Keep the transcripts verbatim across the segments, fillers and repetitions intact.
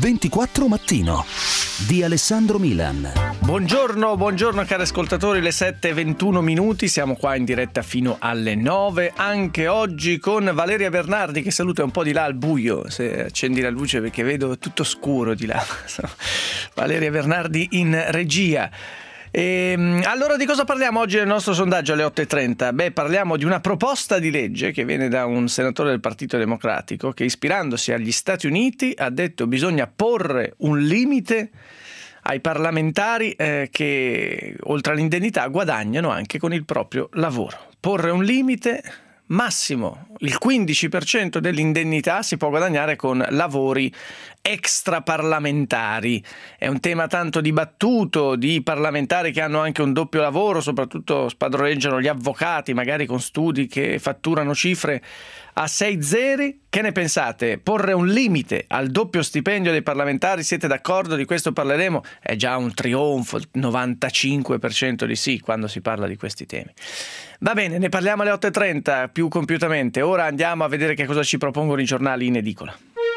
ventiquattro Mattino di Alessandro Milan. Buongiorno, buongiorno cari ascoltatori, le sette e ventuno minuti, siamo qua in diretta fino alle nove, anche oggi con Valeria Bernardi che saluta un po' di là al buio, se accendi la luce perché vedo tutto scuro di là. Valeria Bernardi in regia. E, allora di cosa parliamo oggi nel nostro sondaggio alle otto e trenta? Beh, parliamo di una proposta di legge che viene da un senatore del Partito Democratico che, ispirandosi agli Stati Uniti, ha detto bisogna porre un limite ai parlamentari eh, che oltre all'indennità guadagnano anche con il proprio lavoro. Porre un limite massimo, il quindici per cento dell'indennità si può guadagnare con lavori extraparlamentari. È un tema tanto dibattuto, di parlamentari che hanno anche un doppio lavoro, soprattutto spadroneggiano gli avvocati, magari con studi che fatturano cifre a sei zeri. Che ne pensate? Porre un limite al doppio stipendio dei parlamentari? Siete d'accordo? Di questo parleremo. È già un trionfo, il novantacinque per cento di sì quando si parla di questi temi. Va bene, ne parliamo alle otto e trenta più compiutamente. Ora andiamo a vedere che cosa ci propongono i giornali in edicola.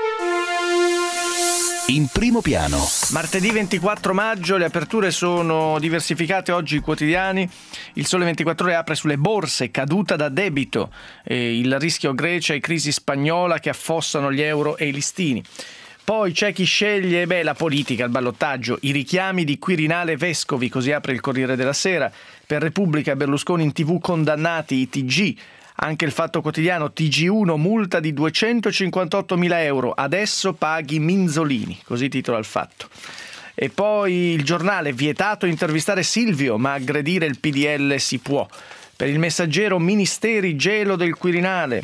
In primo piano. Martedì ventiquattro maggio, le aperture sono diversificate oggi i quotidiani. Il Sole ventiquattro Ore apre sulle borse, caduta da debito, eh, il rischio Grecia e crisi spagnola che affossano gli euro e i listini. Poi c'è chi sceglie, beh, la politica, il ballottaggio, i richiami di Quirinale Vescovi, così apre il Corriere della Sera. Per Repubblica Berlusconi in tivù condannati, i T G. Anche il Fatto Quotidiano, T G uno, multa di duecentocinquantottomila euro, adesso paghi Minzolini, così titola il Fatto. E poi il Giornale, vietato intervistare Silvio, ma aggredire il P D L si può. Per il Messaggero, ministeri, gelo del Quirinale.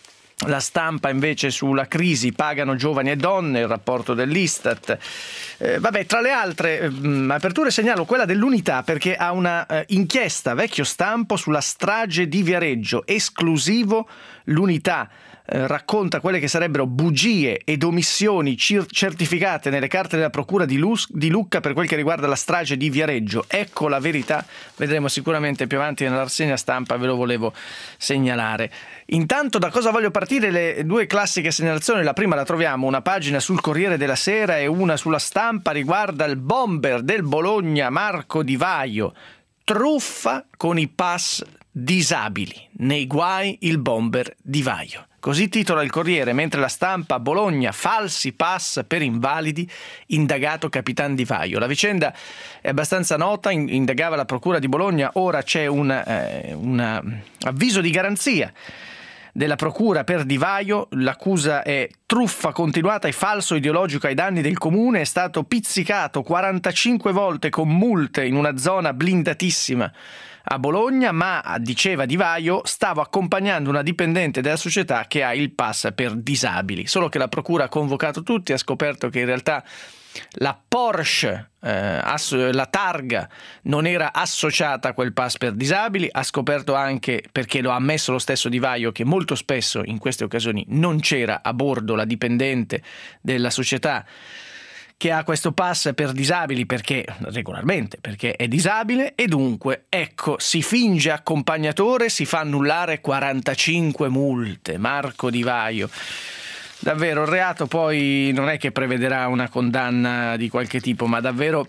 La Stampa invece sulla crisi, pagano giovani e donne, il rapporto dell'Istat. Eh, vabbè, tra le altre mh, aperture segnalo quella dell'Unità perché ha una eh, inchiesta vecchio stampo sulla strage di Viareggio, esclusivo l'Unità. Eh, racconta quelle che sarebbero bugie ed omissioni cir- certificate nelle carte della procura di, Lus- di Lucca per quel che riguarda la strage di Viareggio. Ecco la verità, vedremo sicuramente più avanti nella rassegna stampa, ve lo volevo segnalare. Intanto da cosa voglio partire? Le due classiche segnalazioni, la prima la troviamo, una pagina sul Corriere della Sera e una sulla Stampa, riguarda il bomber del Bologna Marco Di Vaio, truffa con i pass disabili, nei guai il bomber Di Vaio. Così titola il Corriere, mentre la Stampa, Bologna, falsi pass per invalidi, indagato Capitan Di Vaio. La vicenda è abbastanza nota, indagava la Procura di Bologna, ora c'è un eh, una avviso di garanzia della Procura per Di Vaio, l'accusa è truffa continuata e falso ideologico ai danni del comune, è stato pizzicato quarantacinque volte con multe in una zona blindatissima a Bologna, ma, diceva Di Vaio, stavo accompagnando una dipendente della società che ha il pass per disabili. Solo che la procura ha convocato tutti, ha scoperto che in realtà la Porsche, eh, ass- la targa non era associata a quel pass per disabili, ha scoperto anche, perché lo ha ammesso lo stesso Di Vaio, che molto spesso in queste occasioni non c'era a bordo la dipendente della società che ha questo pass per disabili perché regolarmente perché è disabile, e dunque ecco, si finge accompagnatore, si fa annullare quarantacinque multe. Marco Di Vaio, davvero il reato poi non è che prevederà una condanna di qualche tipo, ma davvero,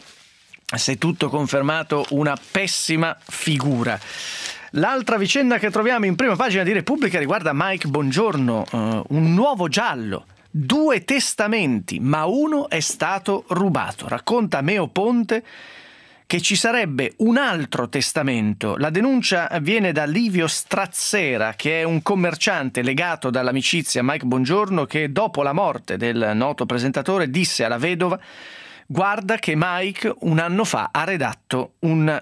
se tutto confermato, una pessima figura. L'altra vicenda che troviamo in prima pagina di Repubblica riguarda Mike Bongiorno, uh, un nuovo giallo. Due testamenti, ma uno è stato rubato. Racconta Meo Ponte che ci sarebbe un altro testamento. La denuncia viene da Livio Strazzera, che è un commerciante legato dall'amicizia a Mike Bongiorno, che dopo la morte del noto presentatore disse alla vedova: guarda che Mike un anno fa ha redatto un,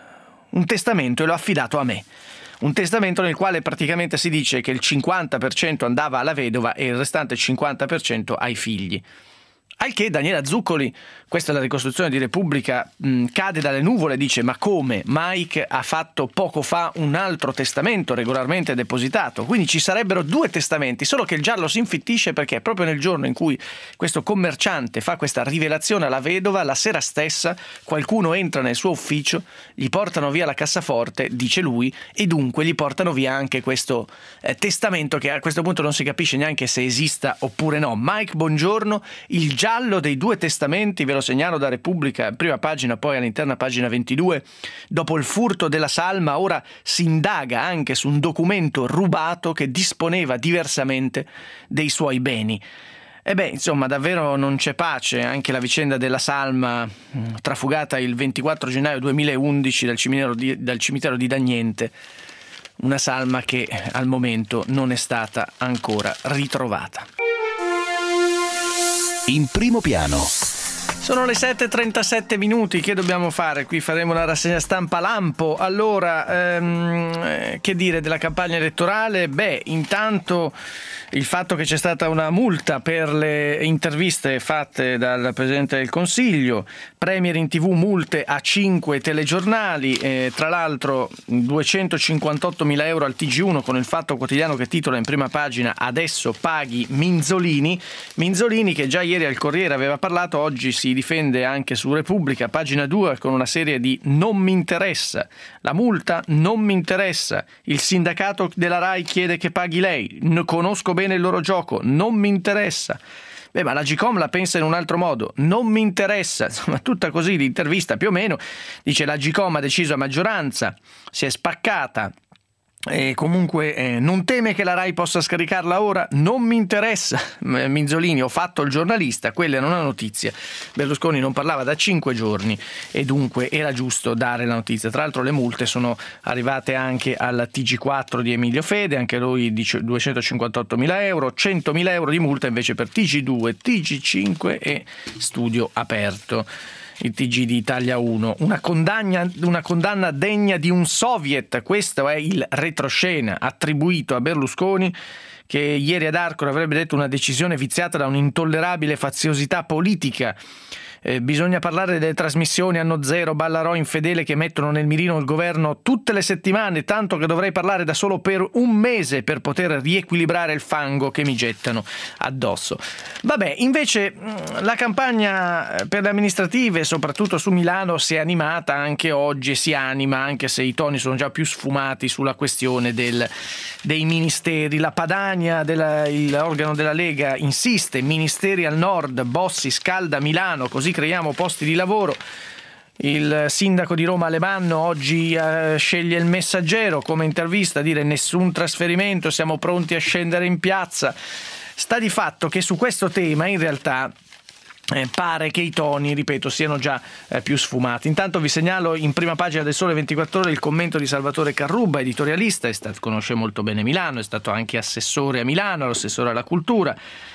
un testamento e l'ha affidato a me. Un testamento nel quale praticamente si dice che il cinquanta per cento andava alla vedova e il restante cinquanta per cento ai figli. Al che Daniela Zuccoli, questa è la ricostruzione di Repubblica, mh, cade dalle nuvole e dice: ma come? Mike ha fatto poco fa un altro testamento regolarmente depositato, quindi ci sarebbero due testamenti, solo che il giallo si infittisce perché proprio nel giorno in cui questo commerciante fa questa rivelazione alla vedova, la sera stessa qualcuno entra nel suo ufficio, gli portano via la cassaforte, dice lui, e dunque gli portano via anche questo eh, testamento che a questo punto non si capisce neanche se esista oppure no. Mike Bongiorno, il giallo giallo dei due testamenti, ve lo segnalo da Repubblica, prima pagina, poi all'interna pagina ventidue. Dopo il furto della salma, ora si indaga anche su un documento rubato che disponeva diversamente dei suoi beni. E beh, insomma, davvero non c'è pace. Anche la vicenda della salma trafugata il ventiquattro gennaio duemilaundici dal cimitero di, dal cimitero di Dagnente, una salma che al momento non è stata ancora ritrovata. In primo piano. Sono le sette e trentasette minuti, che dobbiamo fare? Qui faremo una rassegna stampa lampo. Allora, ehm, che dire della campagna elettorale? Beh, intanto il fatto che c'è stata una multa per le interviste fatte dal Presidente del Consiglio, Premier in tivù, multe a cinque telegiornali, eh, tra l'altro duecentocinquantottomila euro al T G uno, con il Fatto Quotidiano che titola in prima pagina "Adesso paghi Minzolini". Minzolini, che già ieri al Corriere aveva parlato, oggi si difende anche su Repubblica, pagina due, con una serie di "non mi interessa". La multa non mi interessa. Il sindacato della Rai chiede che paghi lei. Ne conosco bene il loro gioco, non mi interessa. Beh, ma la Gcom la pensa in un altro modo, non mi interessa. Insomma, tutta così l'intervista più o meno dice: la Gcom ha deciso a maggioranza, si è spaccata. E comunque eh, non teme che la Rai possa scaricarla ora? Non mi interessa. Minzolini: ho fatto il giornalista, quella era una notizia. Berlusconi non parlava da cinque giorni e dunque era giusto dare la notizia. Tra l'altro le multe sono arrivate anche al T G quattro di Emilio Fede, anche lui dice duecentocinquantottomila euro, centomila euro di multa invece per T G due, T G cinque e Studio Aperto. Il T G di Italia uno, una condanna, una condanna degna di un soviet. Questo è il retroscena attribuito a Berlusconi, che ieri ad Arcore avrebbe detto una decisione viziata da un'intollerabile faziosità politica. Eh, bisogna parlare delle trasmissioni Anno Zero, Ballarò, Infedele, che mettono nel mirino il governo tutte le settimane, tanto che dovrei parlare da solo per un mese per poter riequilibrare il fango che mi gettano addosso. Vabbè, invece la campagna per le amministrative, soprattutto su Milano, si è animata anche oggi e si anima, anche se i toni sono già più sfumati sulla questione del, dei ministeri. La Padania, della, l'organo della Lega, insiste: ministeri al nord, Bossi scalda Milano, così creiamo posti di lavoro. Il sindaco di Roma Alemanno oggi eh, sceglie il Messaggero come intervista a dire: nessun trasferimento, siamo pronti a scendere in piazza. Sta di fatto che su questo tema in realtà eh, pare che i toni, ripeto, siano già eh, più sfumati. Intanto vi segnalo in prima pagina del Sole ventiquattro Ore il commento di Salvatore Carrubba, editorialista, è stato, conosce molto bene Milano, è stato anche assessore a Milano, l'assessore alla cultura.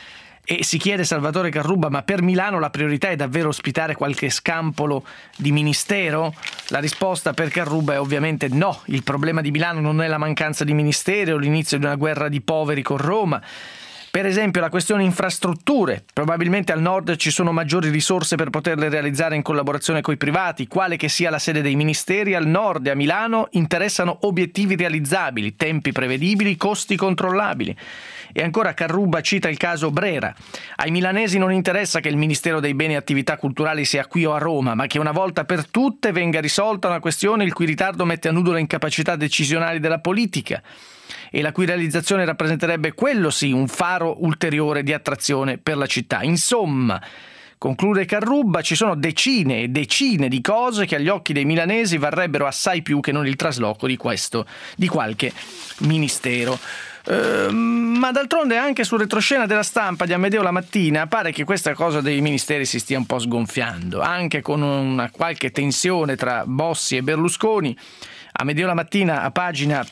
E si chiede Salvatore Carrubba: ma per Milano la priorità è davvero ospitare qualche scampolo di ministero? La risposta per Carrubba è ovviamente no. Il problema di Milano non è la mancanza di ministeri o l'inizio di una guerra di poveri con Roma. Per esempio la questione infrastrutture. Probabilmente al nord ci sono maggiori risorse per poterle realizzare in collaborazione coi privati. Quale che sia la sede dei ministeri, al nord e a Milano interessano obiettivi realizzabili, tempi prevedibili, costi controllabili. E ancora Carrubba cita il caso Brera. Ai milanesi non interessa che il Ministero dei Beni e Attività Culturali sia qui o a Roma, ma che una volta per tutte venga risolta una questione il cui ritardo mette a nudo le incapacità decisionali della politica e la cui realizzazione rappresenterebbe, quello sì, un faro ulteriore di attrazione per la città. Insomma, conclude Carrubba, ci sono decine e decine di cose che agli occhi dei milanesi varrebbero assai più che non il trasloco di questo, di qualche ministero. Uh, ma d'altronde anche sul retroscena della Stampa di Amedeo La Mattina pare che questa cosa dei ministeri si stia un po' sgonfiando, anche con una qualche tensione tra Bossi e Berlusconi. Amedeo La Mattina a pagina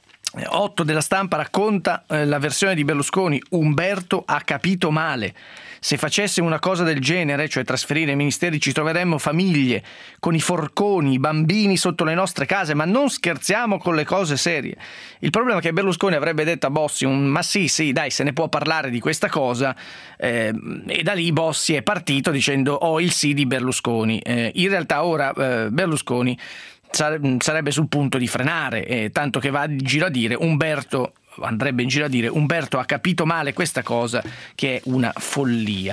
otto della Stampa racconta eh, la versione di Berlusconi: Umberto ha capito male. Se facessimo una cosa del genere, cioè trasferire i ministeri, ci troveremmo famiglie con i forconi, i bambini sotto le nostre case, ma non scherziamo con le cose serie. Il problema è che Berlusconi avrebbe detto a Bossi un ma sì sì dai, se ne può parlare di questa cosa, eh, e da lì Bossi è partito dicendo ho il sì di Berlusconi. Eh, in realtà ora eh, Berlusconi sarebbe sul punto di frenare, eh, tanto che va in giro a dire Umberto andrebbe in giro a dire Umberto ha capito male questa cosa, che è una follia.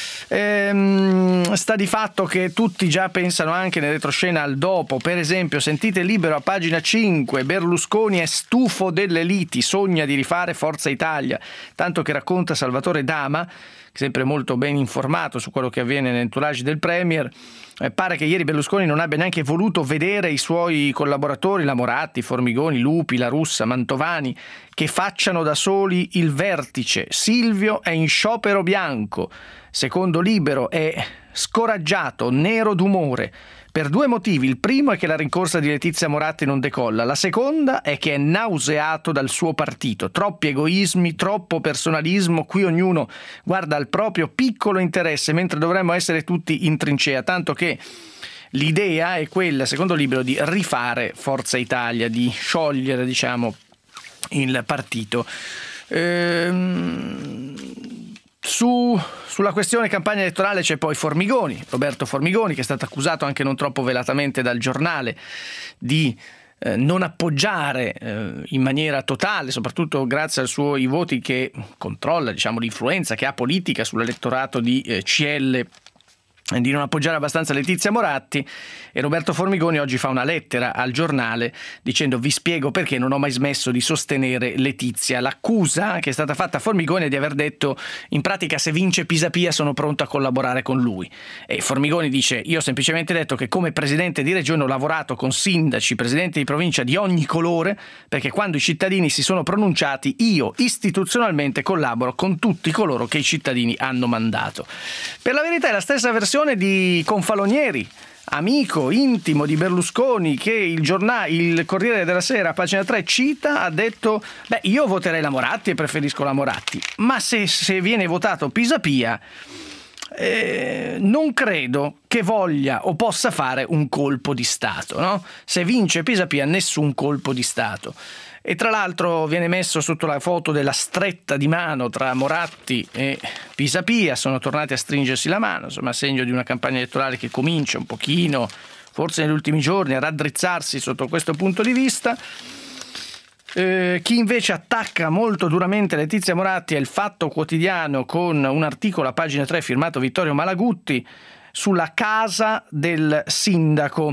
Ehm, sta di fatto che tutti già pensano anche nel retroscena al dopo. Per esempio sentite Libero a pagina cinque: Berlusconi è stufo delle liti, sogna di rifare Forza Italia, tanto che racconta Salvatore Dama sempre molto ben informato su quello che avviene nell'entourage del Premier. Eh, pare che ieri Berlusconi non abbia neanche voluto vedere i suoi collaboratori, la Moratti, Formigoni, Lupi, La Russa, Mantovani, che facciano da soli il vertice. Silvio è in sciopero bianco. Secondo Libero è scoraggiato, nero d'umore, per due motivi. Il primo è che la rincorsa di Letizia Moratti non decolla, la seconda è che è nauseato dal suo partito. Troppi egoismi, troppo personalismo, qui ognuno guarda al proprio piccolo interesse mentre dovremmo essere tutti in trincea, tanto che l'idea è quella, secondo Libero, di rifare Forza Italia, di sciogliere, diciamo, il partito. Ehm... Su, sulla questione campagna elettorale c'è poi Formigoni, Roberto Formigoni, che è stato accusato anche non troppo velatamente dal Giornale di eh, non appoggiare eh, in maniera totale, soprattutto grazie ai suoi voti che controlla, diciamo, l'influenza che ha politica sull'elettorato di eh, C L, di non appoggiare abbastanza Letizia Moratti, e Roberto Formigoni oggi fa una lettera al Giornale dicendo: vi spiego perché non ho mai smesso di sostenere Letizia. L'accusa che è stata fatta a Formigoni è di aver detto in pratica: se vince Pisapia sono pronto a collaborare con lui. E Formigoni dice: io ho semplicemente detto che come presidente di regione ho lavorato con sindaci, presidenti di provincia di ogni colore, perché quando i cittadini si sono pronunciati io istituzionalmente collaboro con tutti coloro che i cittadini hanno mandato. Per la verità è la stessa versione di Confalonieri, amico intimo di Berlusconi, che il giornale, il Corriere della Sera, pagina tre, cita, ha detto: beh, io voterei la Moratti e preferisco la Moratti, ma se, se viene votato Pisapia eh, non credo che voglia o possa fare un colpo di Stato, no? Se vince Pisapia, nessun colpo di Stato. E tra l'altro viene messo sotto la foto della stretta di mano tra Moratti e Pisapia, sono tornati a stringersi la mano, insomma segno di una campagna elettorale che comincia un pochino, forse negli ultimi giorni, a raddrizzarsi sotto questo punto di vista. Eh, chi invece attacca molto duramente Letizia Moratti è il Fatto Quotidiano, con un articolo a pagina tre firmato Vittorio Malagutti sulla casa del sindaco.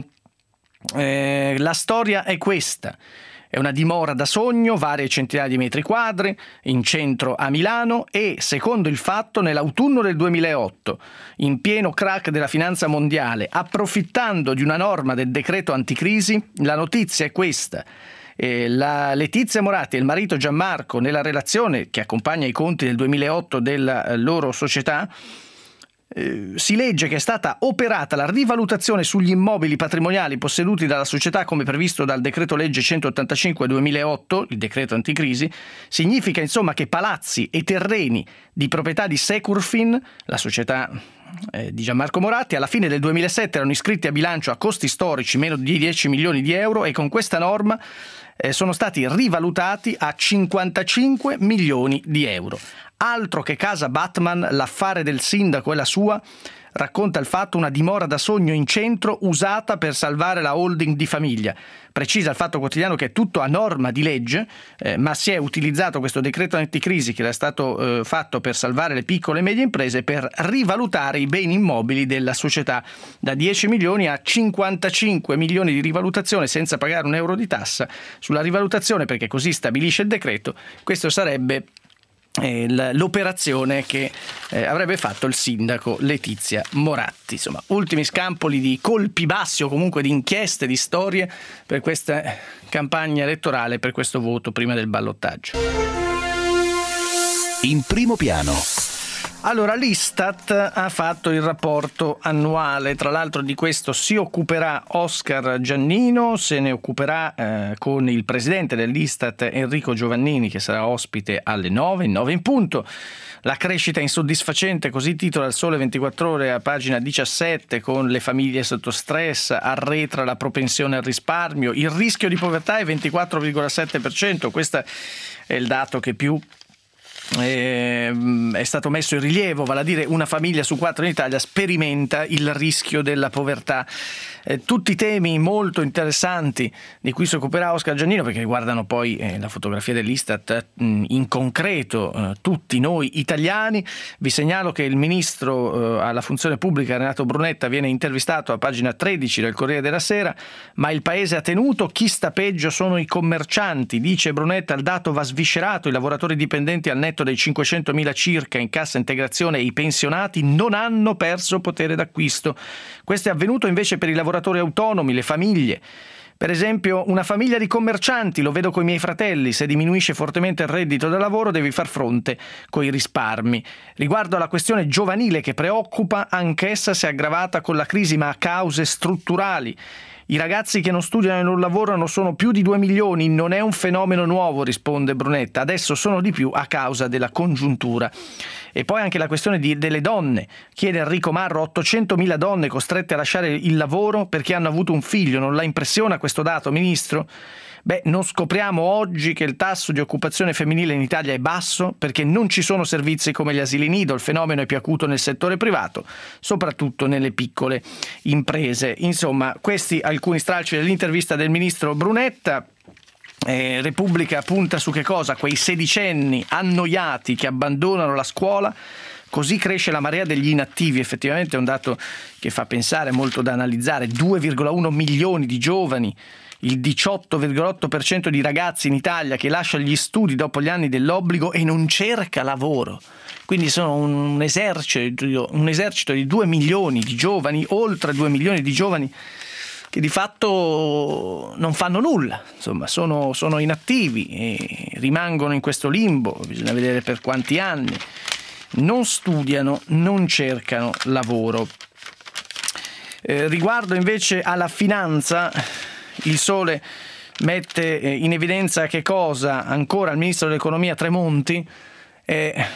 Eh, la storia è questa. È una dimora da sogno, varie centinaia di metri quadri, in centro a Milano e, secondo il Fatto, nell'autunno del duemilaotto, in pieno crack della finanza mondiale, approfittando di una norma del decreto anticrisi, la notizia è questa. Eh, la Letizia Moratti e il marito Gianmarco, nella relazione che accompagna i conti del duemilaotto della eh, loro società, Eh, si legge che è stata operata la rivalutazione sugli immobili patrimoniali posseduti dalla società come previsto dal decreto legge centottantacinque duemilaotto, il decreto anticrisi. Significa insomma che palazzi e terreni di proprietà di Securfin, la società eh, di Gianmarco Moratti, alla fine del duemilasette erano iscritti a bilancio a costi storici meno di dieci milioni di euro, e con questa norma eh, sono stati rivalutati a cinquantacinque milioni di euro. Altro che casa Batman, l'affare del sindaco è la sua, racconta il Fatto, una dimora da sogno in centro usata per salvare la holding di famiglia. Precisa il Fatto Quotidiano che è tutto a norma di legge, eh, ma si è utilizzato questo decreto anticrisi che era stato eh, fatto per salvare le piccole e medie imprese, per rivalutare i beni immobili della società da dieci milioni a cinquantacinque milioni di rivalutazione senza pagare un euro di tassa sulla rivalutazione, perché così stabilisce il decreto. Questo sarebbe l'operazione che eh, avrebbe fatto il sindaco Letizia Moratti. Insomma, ultimi scampoli di colpi bassi o comunque di inchieste, di storie per questa campagna elettorale, per questo voto prima del ballottaggio. In primo piano. Allora, l'Istat ha fatto il rapporto annuale, tra l'altro di questo si occuperà Oscar Giannino, se ne occuperà eh, con il presidente dell'Istat Enrico Giovannini, che sarà ospite alle nove, in nove in punto. La crescita insoddisfacente, così titola il Sole ventiquattro Ore a pagina diciassette, con le famiglie sotto stress, arretra la propensione al risparmio, il rischio di povertà è ventiquattro virgola sette per cento, questo è il dato che più è stato messo in rilievo, vale a dire una famiglia su quattro in Italia sperimenta il rischio della povertà. Eh, tutti temi molto interessanti di cui si occuperà Oscar Giannino, perché riguardano poi eh, la fotografia dell'Istat mh, in concreto eh, tutti noi italiani. Vi segnalo che il ministro eh, alla funzione pubblica Renato Brunetta viene intervistato a pagina tredici del Corriere della Sera. Ma il paese ha tenuto, chi sta peggio sono i commercianti, dice Brunetta, il dato va sviscerato, i lavoratori dipendenti al netto netto dei cinquecentomila circa in cassa integrazione e i pensionati non hanno perso potere d'acquisto. Questo è avvenuto invece per i lavoratori autonomi, le famiglie. Per esempio, una famiglia di commercianti, lo vedo con i miei fratelli, se diminuisce fortemente il reddito da lavoro devi far fronte coi risparmi. Riguardo alla questione giovanile che preoccupa, anch'essa si è aggravata con la crisi, ma a cause strutturali. I ragazzi che non studiano e non lavorano sono più di due milioni, non è un fenomeno nuovo, risponde Brunetta, adesso sono di più a causa della congiuntura. E poi anche la questione di, delle donne, chiede Enrico Marro, ottocentomila donne costrette a lasciare il lavoro perché hanno avuto un figlio, non la impressiona questo dato, Ministro? Beh, non scopriamo oggi che il tasso di occupazione femminile in Italia è basso perché non ci sono servizi come gli asili nido, il fenomeno è più acuto nel settore privato, soprattutto nelle piccole imprese. Insomma, questi alcuni stralci dell'intervista del ministro Brunetta. Eh, Repubblica punta su che cosa? Quei sedicenni annoiati che abbandonano la scuola. Così cresce la marea degli inattivi, effettivamente è un dato che fa pensare, molto da analizzare, due virgola uno milioni di giovani, il diciotto virgola otto per cento di ragazzi in Italia che lascia gli studi dopo gli anni dell'obbligo e non cerca lavoro. Quindi sono un esercito, un esercito di due milioni di giovani, oltre due milioni di giovani che di fatto non fanno nulla, insomma sono, sono inattivi e rimangono in questo limbo, bisogna vedere per quanti anni, non studiano, non cercano lavoro. Eh, riguardo invece alla finanza, il Sole mette in evidenza che cosa? Ancora il ministro dell'economia Tremonti è,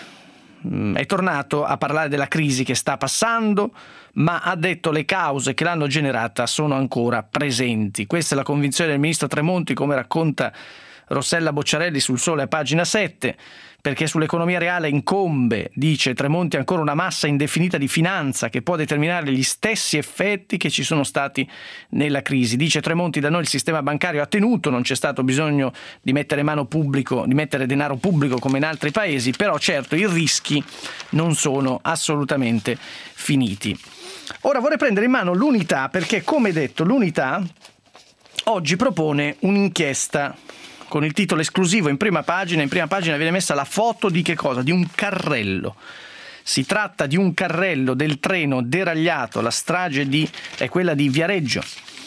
è tornato a parlare della crisi che sta passando, ma ha detto le cause che l'hanno generata sono ancora presenti. Questa è la convinzione del ministro Tremonti, come racconta Rossella Bocciarelli sul Sole a pagina sette, perché sull'economia reale incombe, dice Tremonti, ancora una massa indefinita di finanza che può determinare gli stessi effetti che ci sono stati nella crisi. Dice Tremonti, da noi il sistema bancario ha tenuto, non c'è stato bisogno di mettere mano pubblico, di mettere denaro pubblico come in altri paesi, però certo i rischi non sono assolutamente finiti. Ora vorrei prendere in mano l'Unità, perché come detto l'Unità oggi propone un'inchiesta con il titolo esclusivo in prima pagina. In prima pagina viene messa la foto di che cosa? Di un carrello. Si tratta di un carrello del treno deragliato, la strage di, è quella di Viareggio.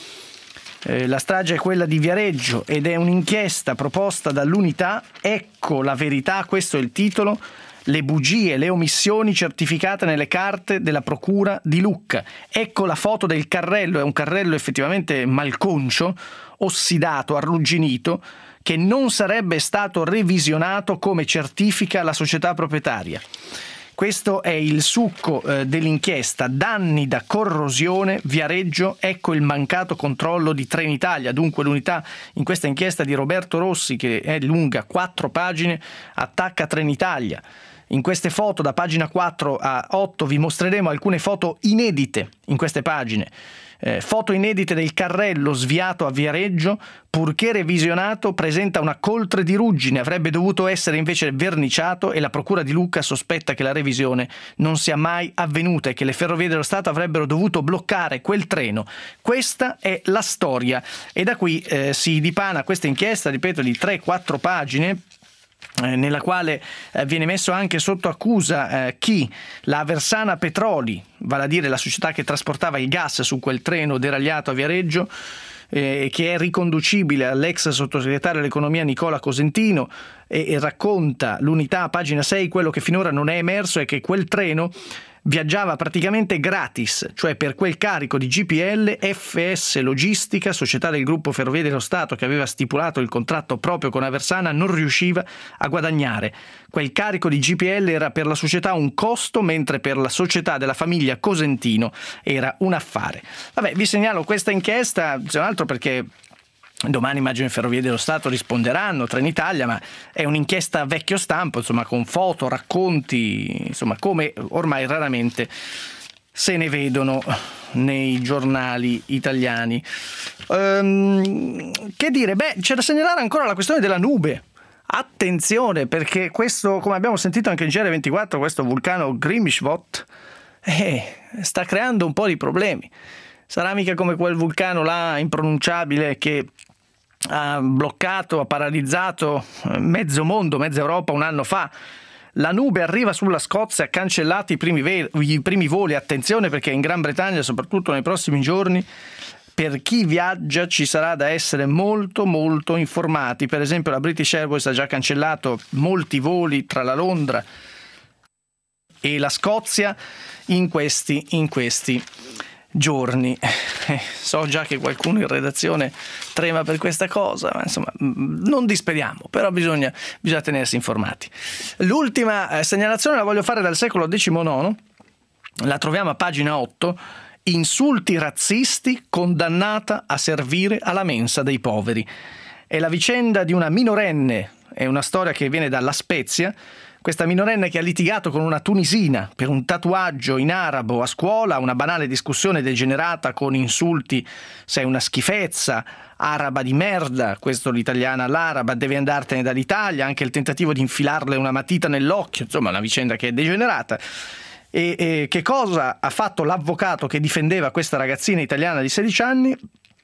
Eh, la strage è quella di Viareggio ed è un'inchiesta proposta dall'Unità. Ecco la verità, questo è il titolo. Le bugie, le omissioni certificate nelle carte della procura di Lucca. Ecco la foto del carrello, è un carrello effettivamente malconcio, ossidato, arrugginito, che non sarebbe stato revisionato come certifica la società proprietaria. Questo è il succo eh, dell'inchiesta. Danni da corrosione, Viareggio, ecco il mancato controllo di Trenitalia. Dunque l'Unità in questa inchiesta di Roberto Rossi, che è lunga quattro pagine, attacca Trenitalia. In queste foto da pagina quattro a otto vi mostreremo alcune foto inedite in queste pagine. Eh, foto inedite del carrello sviato a Viareggio, purché revisionato presenta una coltre di ruggine, avrebbe dovuto essere invece verniciato e la procura di Lucca sospetta che la revisione non sia mai avvenuta e che le ferrovie dello Stato avrebbero dovuto bloccare quel treno. Questa è la storia e da qui eh, si dipana questa inchiesta, ripeto, di tre quattro pagine, nella quale eh, viene messo anche sotto accusa eh, chi? La Aversana Petroli, vale a dire la società che trasportava il gas su quel treno deragliato a Viareggio, eh, che è riconducibile all'ex sottosegretario all'economia Nicola Cosentino, e, e racconta l'Unità a pagina sei quello che finora non è emerso è che quel treno viaggiava praticamente gratis, cioè per quel carico di G P L F S Logistica, società del gruppo Ferrovie dello Stato che aveva stipulato il contratto proprio con Aversana, non riusciva a guadagnare. Quel carico di G P L era per la società un costo, mentre per la società della famiglia Cosentino era un affare. Vabbè, vi segnalo questa inchiesta, se non altro perché domani immagino le Ferrovie dello Stato risponderanno, Trenitalia, ma è un'inchiesta vecchio stampo, insomma, con foto, racconti, insomma, come ormai raramente se ne vedono nei giornali italiani. Ehm, che dire? Beh, c'è da segnalare ancora la questione della nube. Attenzione, perché questo, come abbiamo sentito anche in G R ventiquattro, questo vulcano Grimishvot eh, sta creando un po' di problemi. Sarà mica come quel vulcano là impronunciabile che ha bloccato, ha paralizzato mezzo mondo, mezza Europa un anno fa. La nube arriva sulla Scozia, cancellati i primi, ve- i primi voli. Attenzione, perché in Gran Bretagna, soprattutto nei prossimi giorni, per chi viaggia ci sarà da essere molto molto informati. Per esempio la British Airways ha già cancellato molti voli tra la Londra e la Scozia in questi, in questi giorni. Eh, so già che qualcuno in redazione trema per questa cosa, ma insomma non disperiamo, però bisogna, bisogna tenersi informati. L'ultima eh, segnalazione la voglio fare dal secolo diciannove, la troviamo a pagina otto. Insulti razzisti, condannata a servire alla mensa dei poveri. È la vicenda di una minorenne, è una storia che viene dalla Spezia. Questa minorenne che ha litigato con una tunisina per un tatuaggio in arabo a scuola, una banale discussione degenerata con insulti: sei una schifezza, araba di merda, questo l'italiana all'araba, devi andartene dall'Italia, anche il tentativo di infilarle una matita nell'occhio, insomma una vicenda che è degenerata. E, e che cosa ha fatto l'avvocato che difendeva questa ragazzina italiana di sedici anni?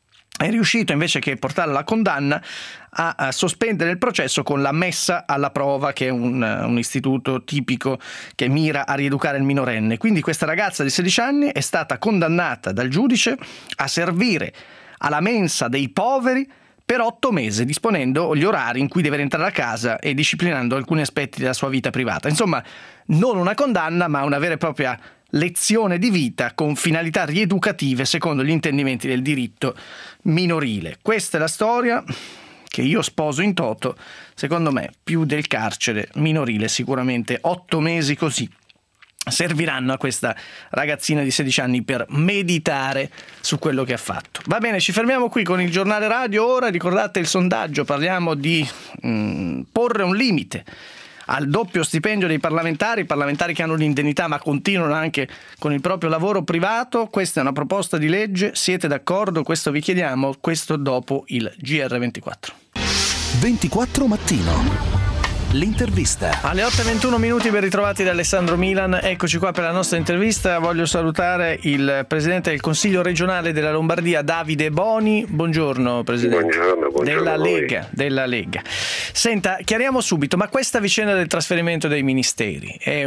È riuscito, invece che portarla alla condanna, a, a sospendere il processo con la messa alla prova, che è un, un istituto tipico che mira a rieducare il minorenne. Quindi questa ragazza di sedici anni è stata condannata dal giudice a servire alla mensa dei poveri per otto mesi, disponendo gli orari in cui deve rientrare a casa e disciplinando alcuni aspetti della sua vita privata. Insomma, non una condanna, ma una vera e propria lezione di vita con finalità rieducative secondo gli intendimenti del diritto minorile. Questa è la storia che io sposo in toto. Secondo me, più del carcere minorile, sicuramente otto mesi così serviranno a questa ragazzina di sedici anni per meditare su quello che ha fatto. Va bene, ci fermiamo qui con il giornale radio. Ora ricordate il sondaggio, parliamo di mh, porre un limite al doppio stipendio dei parlamentari, parlamentari che hanno l'indennità ma continuano anche con il proprio lavoro privato. Questa è una proposta di legge, siete d'accordo? Questo vi chiediamo, questo dopo il G R ventiquattro. ventiquattro mattino. L'intervista. Alle otto e ventuno minuti ben ritrovati da Alessandro Milan. Eccoci qua per la nostra intervista. Voglio salutare il presidente del Consiglio regionale della Lombardia, Davide Boni. Buongiorno presidente. Buongiorno, buongiorno della a voi. Lega, della Lega. Senta, chiariamo subito, ma questa vicenda del trasferimento dei ministeri è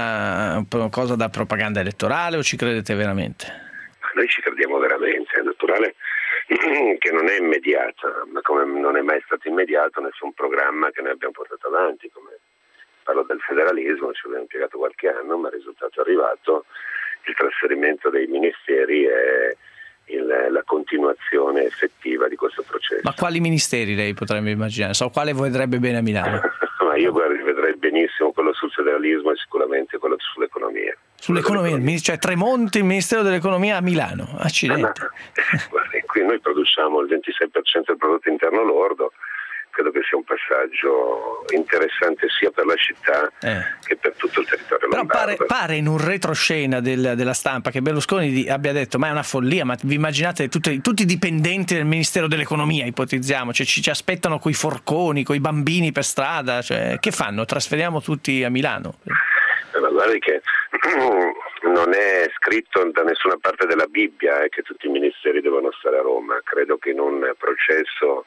una cosa da propaganda elettorale o ci credete veramente? Noi ci crediamo veramente, è naturale che non è immediata, ma come non è mai stato immediato nessun programma che noi abbiamo portato avanti. Come parlo del federalismo, ci abbiamo impiegato qualche anno, ma il risultato è arrivato. Il trasferimento dei ministeri è il, la continuazione effettiva di questo processo. Ma quali ministeri lei potrebbe immaginare? So quale vedrebbe bene a Milano? Ma io guardi, vedrei benissimo quello sul federalismo e sicuramente quello sull'economia. Sull'economia, cioè Tremonti, il Ministero dell'Economia a Milano, accidenti. Ah, guardi, qui noi produciamo il ventisei per cento del prodotto interno lordo, credo che sia un passaggio interessante sia per la città eh. che per tutto il territorio Però lombardo. pare, pare in un retroscena del, della stampa che Berlusconi di, abbia detto ma è una follia, ma vi immaginate tutti, tutti i dipendenti del Ministero dell'Economia, ipotizziamo, cioè ci, ci aspettano coi forconi, coi bambini per strada, cioè che fanno? Trasferiamo tutti a Milano? Ma guardi che non è scritto da nessuna parte della Bibbia eh, che tutti i ministeri devono stare a Roma. Credo che in un processo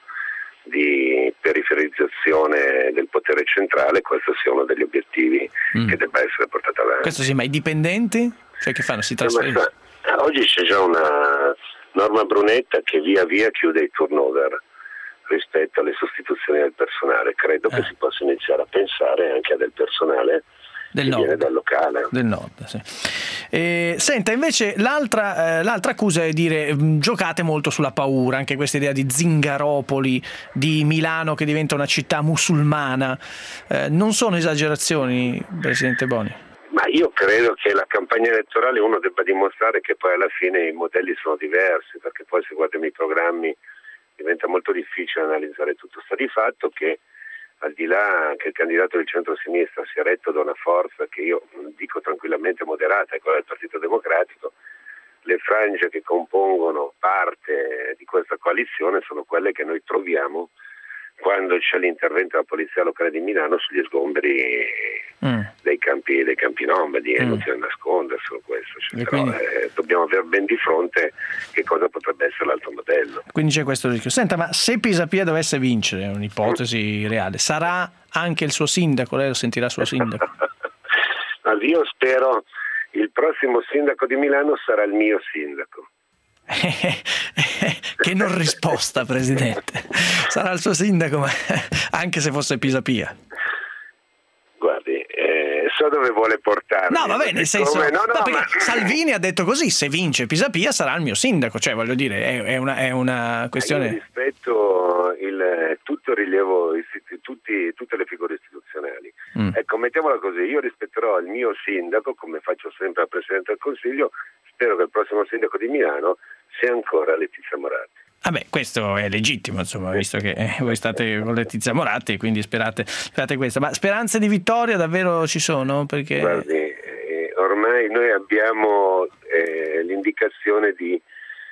di periferizzazione del potere centrale questo sia uno degli obiettivi mm. che debba essere portato avanti. Questo sì, ma i dipendenti? Cioè che fanno? Si trasferiscono? Eh, oggi c'è già una norma Brunetta che via via chiude i turnover rispetto alle sostituzioni del personale. Credo eh. che si possa iniziare a pensare anche a del personale del che nord. viene dal locale. Del nord, sì. Eh, senta, invece l'altra, eh, l'altra accusa è dire mh, giocate molto sulla paura, anche questa idea di Zingaropoli, di Milano che diventa una città musulmana. Eh, non sono esagerazioni, Presidente Boni? Ma io credo che la campagna elettorale uno debba dimostrare che poi alla fine i modelli sono diversi, perché poi se guardiamo i programmi diventa molto difficile analizzare tutto. Sta di fatto che al di là che il candidato del centro-sinistra sia retto da una forza che io dico tranquillamente moderata, è quella del Partito Democratico, le frange che compongono parte di questa coalizione sono quelle che noi troviamo quando c'è l'intervento della Polizia Locale di Milano sugli sgomberi mm. dei campi dei campi nomadi, è mm. inutile nasconderselo questo, cioè, però, quindi... eh, dobbiamo avere ben di fronte che cosa potrebbe essere l'altro modello. Quindi c'è questo rischio. Senta, ma se Pisapia dovesse vincere, è un'ipotesi mm. reale, sarà anche il suo sindaco? Lei lo sentirà suo sindaco? spero il prossimo sindaco di Milano sarà il mio sindaco. Che non risposta, Presidente. Sarà il suo sindaco, ma anche se fosse Pisapia. Guardi, eh, so dove vuole portarmi. No, vabbè, nel senso, come... no, no, no, perché ma... Salvini ha detto così: se vince Pisapia sarà il mio sindaco. Cioè, voglio dire, è, è, una, è una questione. Io rispetto il, tutto il rilievo, tutti, tutte le figure istituzionali. Mm. Ecco, mettiamola così: io rispetterò il mio sindaco, come faccio sempre al Presidente del Consiglio. Spero che il prossimo sindaco di Milano sia ancora Letizia Moratti. Vabbè, questo è legittimo, insomma, visto che eh, voi state con Letizia Moratti, quindi sperate, sperate questo. Ma speranze di vittoria davvero ci sono? Perché... Guardi, eh, ormai noi abbiamo eh, l'indicazione di,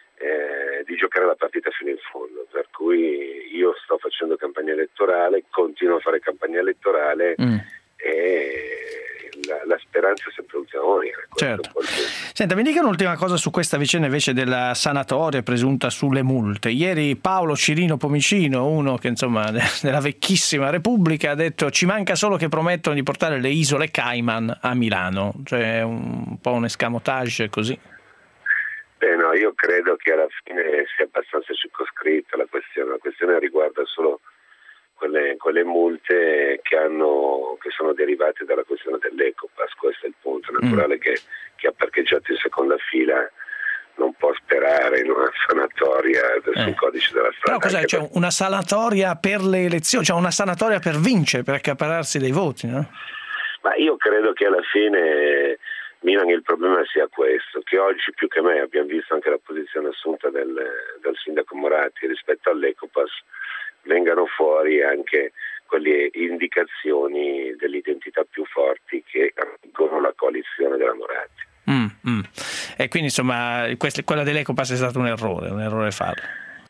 eh, di giocare la partita fino in fondo, per cui io sto facendo campagna elettorale, continuo a fare campagna elettorale mm. e... La, la speranza è sempre l'ultima monica. Certo. Senta, mi dica un'ultima cosa su questa vicenda invece della sanatoria presunta sulle multe. Ieri Paolo Cirino Pomicino, uno che insomma della vecchissima Repubblica, ha detto: ci manca solo che promettono di portare le isole Cayman a Milano, cioè un po' un escamotage così. Beh no, io credo che alla fine sia abbastanza circoscritta la questione, la questione riguarda solo Quelle, quelle multe che hanno che sono derivate dalla questione dell'Ecopass. Questo è il punto. È naturale mm. che chi ha parcheggiato in seconda fila non può sperare in una sanatoria sul eh. codice della strada. Però cos'è? Cioè, per... una sanatoria per le elezioni, cioè una sanatoria per vincere, per accaparrarsi dei voti, no? Ma io credo che alla fine, Milan, il problema sia questo, che oggi più che mai abbiamo visto anche la posizione assunta del, del sindaco Moratti rispetto all'Ecopass, vengano fuori anche quelle indicazioni dell'identità più forti che reggono la coalizione della Moratti. Mm, mm. E quindi insomma questa, quella dell'Ecopass è stato un errore, un errore farlo.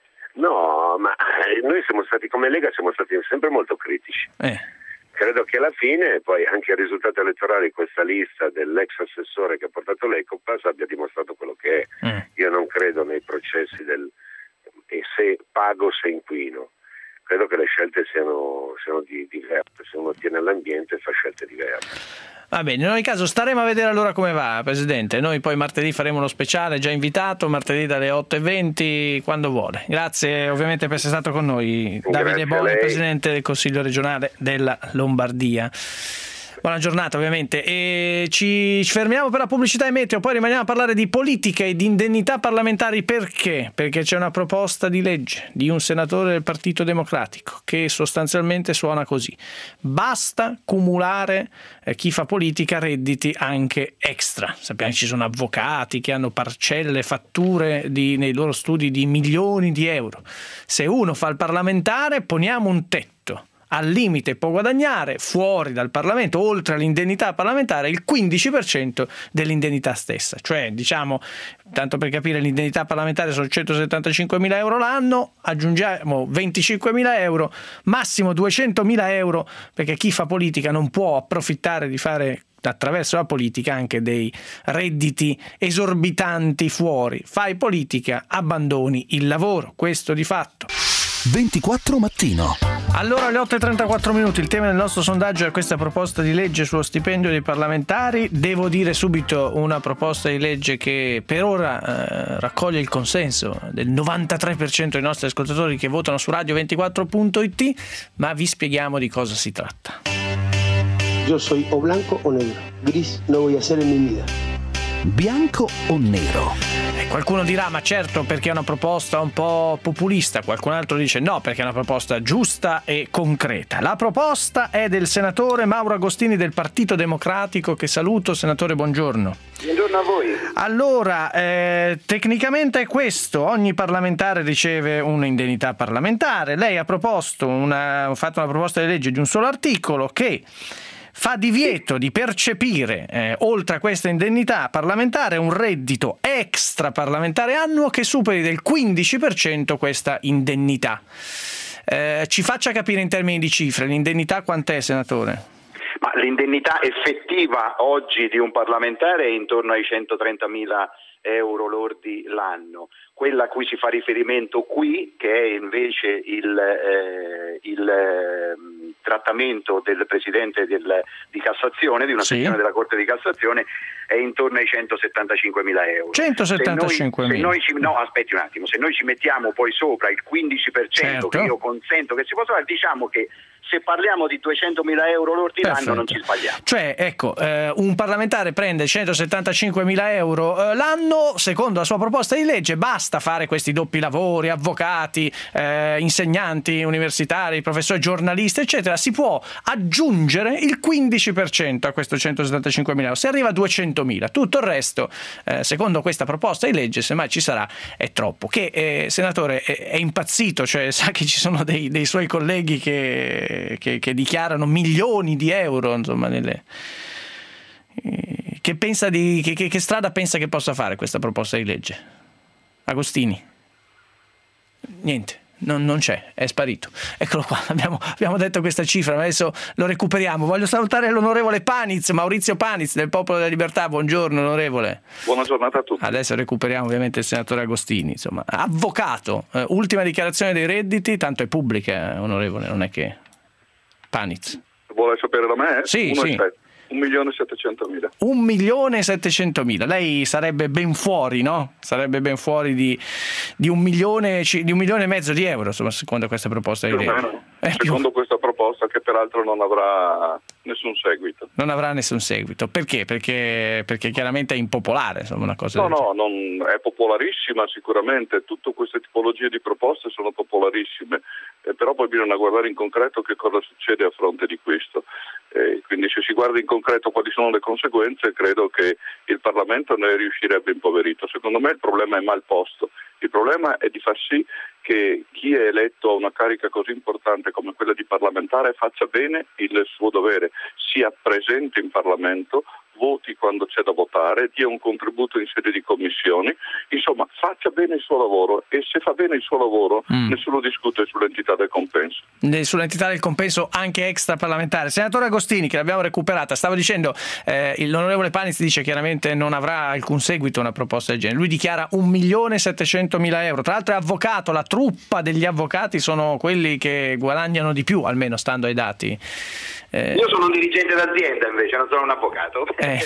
No, ma noi siamo stati come Lega, siamo stati sempre molto critici. Eh. Credo che alla fine poi anche il risultato elettorale di questa lista dell'ex assessore che ha portato l'Ecopass abbia dimostrato quello che è. Mm. Io non credo nei processi del e se pago se inquino. Credo che le scelte siano, siano di, diverse, se uno tiene l'ambiente fa scelte diverse. Va bene, in ogni caso staremo a vedere allora come va, Presidente. Noi poi martedì faremo uno speciale, già invitato, martedì dalle otto e venti, quando vuole. Grazie ovviamente per essere stato con noi. Grazie Davide Boni, Presidente del Consiglio regionale della Lombardia. Buona giornata ovviamente, e ci, ci fermiamo per la pubblicità e meteo, poi rimaniamo a parlare di politica e di indennità parlamentari. Perché? Perché c'è una proposta di legge di un senatore del Partito Democratico che sostanzialmente suona così: basta cumulare eh, chi fa politica redditi anche extra. Sappiamo che ci sono avvocati che hanno parcelle, fatture di, nei loro studi di milioni di euro. Se uno fa il parlamentare, poniamo un tetto. Al limite può guadagnare fuori dal Parlamento, oltre all'indennità parlamentare, il quindici per cento dell'indennità stessa. Cioè, diciamo, tanto per capire, l'indennità parlamentare sono centosettantacinquemila euro l'anno, aggiungiamo venticinquemila euro, massimo duecentomila euro, perché chi fa politica non può approfittare di fare attraverso la politica anche dei redditi esorbitanti fuori. Fai politica, abbandoni il lavoro, questo di fatto. ventiquattro mattino. Allora, alle otto e trentaquattro minuti, il tema del nostro sondaggio è questa proposta di legge sullo stipendio dei parlamentari. Devo dire subito una proposta di legge che per ora eh, raccoglie il consenso del novantatré per cento dei nostri ascoltatori che votano su radio ventiquattro punto it, ma vi spieghiamo di cosa si tratta. Yo soy o blanco o negro, gris no voy a hacer en mi vida. Bianco o nero? Eh, qualcuno dirà: ma certo, perché è una proposta un po' populista. Qualcun altro dice no, perché è una proposta giusta e concreta. La proposta è del senatore Mauro Agostini del Partito Democratico, che saluto. Senatore, buongiorno. Buongiorno a voi. Allora, eh, tecnicamente è questo: ogni parlamentare riceve un'indennità parlamentare. Lei ha proposto una, ha fatto una proposta di legge di un solo articolo che fa divieto di percepire, eh, oltre a questa indennità parlamentare, un reddito extra parlamentare annuo che superi del quindici per cento questa indennità. Eh, ci faccia capire in termini di cifre, l'indennità quant'è, senatore? Ma l'indennità effettiva oggi di un parlamentare è intorno ai centotrentamila euro lordi l'anno. Quella a cui si fa riferimento qui, che è invece il, eh, il eh, trattamento del Presidente del, di Cassazione, di una sì. sezione della Corte di Cassazione, è intorno ai centosettantacinquemila euro. centosettantacinquemila. Se noi, se noi ci, no, aspetti un attimo, se noi ci mettiamo poi sopra il quindici per cento, certo. che io consento che si possa fare, diciamo che se parliamo di duecentomila euro lordi l'anno non ci sbagliamo. Cioè, ecco, eh, un parlamentare prende centosettantacinquemila euro eh, l'anno, secondo la sua proposta di legge, basta fare questi doppi lavori, avvocati, eh, insegnanti universitari, professori, giornalisti, eccetera, si può aggiungere il quindici per cento a questo centosettantacinquemila euro, si arriva a duecentomila, tutto il resto, eh, secondo questa proposta di legge, se mai ci sarà, è troppo. Che, eh, senatore, è, è impazzito, cioè sa che ci sono dei, dei suoi colleghi che Che, che dichiarano milioni di euro, insomma, nelle, eh, che, pensa di, che, che strada pensa che possa fare questa proposta di legge? Agostini? Niente, non, non c'è, è sparito. Eccolo qua, abbiamo, abbiamo detto questa cifra, ma adesso lo recuperiamo. Voglio salutare l'onorevole Paniz, Maurizio Paniz del Popolo della Libertà. Buongiorno onorevole. Buona giornata a tutti. Adesso recuperiamo ovviamente il senatore Agostini, insomma, avvocato, eh, ultima dichiarazione dei redditi, tanto è pubblica, eh, onorevole, non è che... Paniz. Vuole sapere da me? Sì, Uno sì. Un milione e settecentomila. Un milione e settecentomila. Lei sarebbe ben fuori, no? Sarebbe ben fuori di, di un milione di un milione e mezzo di euro, insomma, secondo questa proposta di legge. Eh, secondo più... questa proposta, che peraltro non avrà nessun seguito. Non avrà nessun seguito. Perché? Perché, perché chiaramente è impopolare, insomma, una cosa. No, no, non, è popolarissima sicuramente. Tutte queste tipologie di proposte sono popolarissime. Eh, però poi bisogna guardare in concreto che cosa succede a fronte di questo. Eh, quindi se si guarda in concreto quali sono le conseguenze, credo che il Parlamento ne riuscirebbe impoverito. Secondo me il problema è mal posto. Il problema è di far sì che chi è eletto a una carica così importante come quella di parlamentare faccia bene il suo dovere, sia presente in Parlamento, voti quando c'è da votare, dia un contributo in sede di commissioni, insomma faccia bene il suo lavoro, e se fa bene il suo lavoro mm. nessuno discute sull'entità del compenso. Sull'entità del compenso anche extra parlamentare. Senatore Agostini, che l'abbiamo recuperata, stavo dicendo, eh, l'onorevole Paniz dice chiaramente non avrà alcun seguito una proposta del genere, lui dichiara un milione e settecentomila euro, tra l'altro è avvocato, la truppa degli avvocati sono quelli che guadagnano di più, almeno stando ai dati. Eh, Io sono un dirigente d'azienda invece, non sono un avvocato. Eh,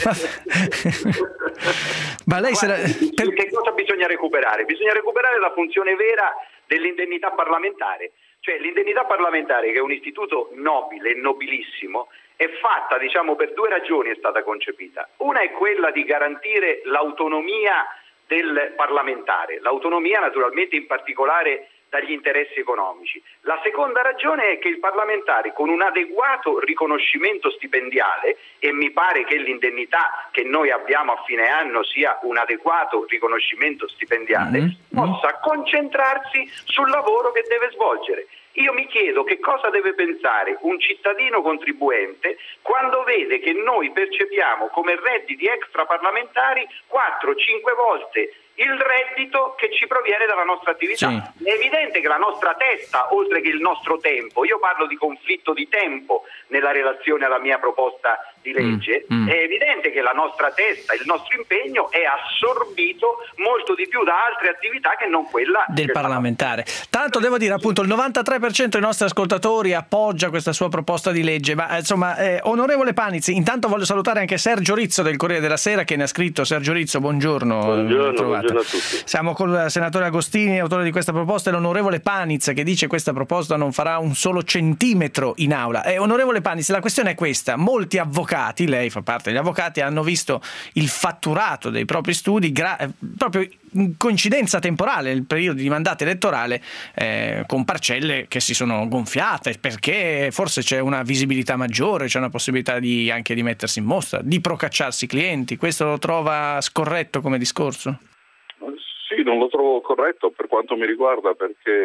ma lei Guarda, se la... per... Che cosa bisogna recuperare? Bisogna recuperare la funzione vera dell'indennità parlamentare. Cioè l'indennità parlamentare, che è un istituto nobile e nobilissimo, è fatta, diciamo, per due ragioni è stata concepita. Una è quella di garantire l'autonomia del parlamentare, l'autonomia naturalmente in particolare dagli interessi economici. La seconda ragione è che il parlamentare, con un adeguato riconoscimento stipendiale, e mi pare che l'indennità che noi abbiamo a fine anno sia un adeguato riconoscimento stipendiale, mm-hmm. possa concentrarsi sul lavoro che deve svolgere. Io mi chiedo che cosa deve pensare un cittadino contribuente quando vede che noi percepiamo come redditi extraparlamentari quattro cinque volte il reddito che ci proviene dalla nostra attività. Sì. È evidente che la nostra testa, oltre che il nostro tempo, io parlo di conflitto di tempo nella relazione alla mia proposta di legge, mm, mm. è evidente che la nostra testa, il nostro impegno è assorbito molto di più da altre attività che non quella del parlamentare. Tanto devo dire, appunto, il novantatré per cento dei nostri ascoltatori appoggia questa sua proposta di legge, ma insomma, eh, onorevole Paniz, intanto voglio salutare anche Sergio Rizzo del Corriere della Sera, che ne ha scritto. Sergio Rizzo, buongiorno. Buongiorno, buongiorno a tutti. Siamo col senatore Agostini, autore di questa proposta, e l'onorevole Paniz, che dice che questa proposta non farà un solo centimetro in aula. Eh, onorevole Paniz, la questione è questa: molti avvocati, lei fa parte degli avvocati, hanno visto il fatturato dei propri studi gra- proprio in coincidenza temporale, il periodo di mandato elettorale, eh, con parcelle che si sono gonfiate, perché forse c'è una visibilità maggiore, c'è una possibilità di, anche di mettersi in mostra, di procacciarsi clienti. Questo lo trova scorretto come discorso? Sì, non lo trovo corretto per quanto mi riguarda, perché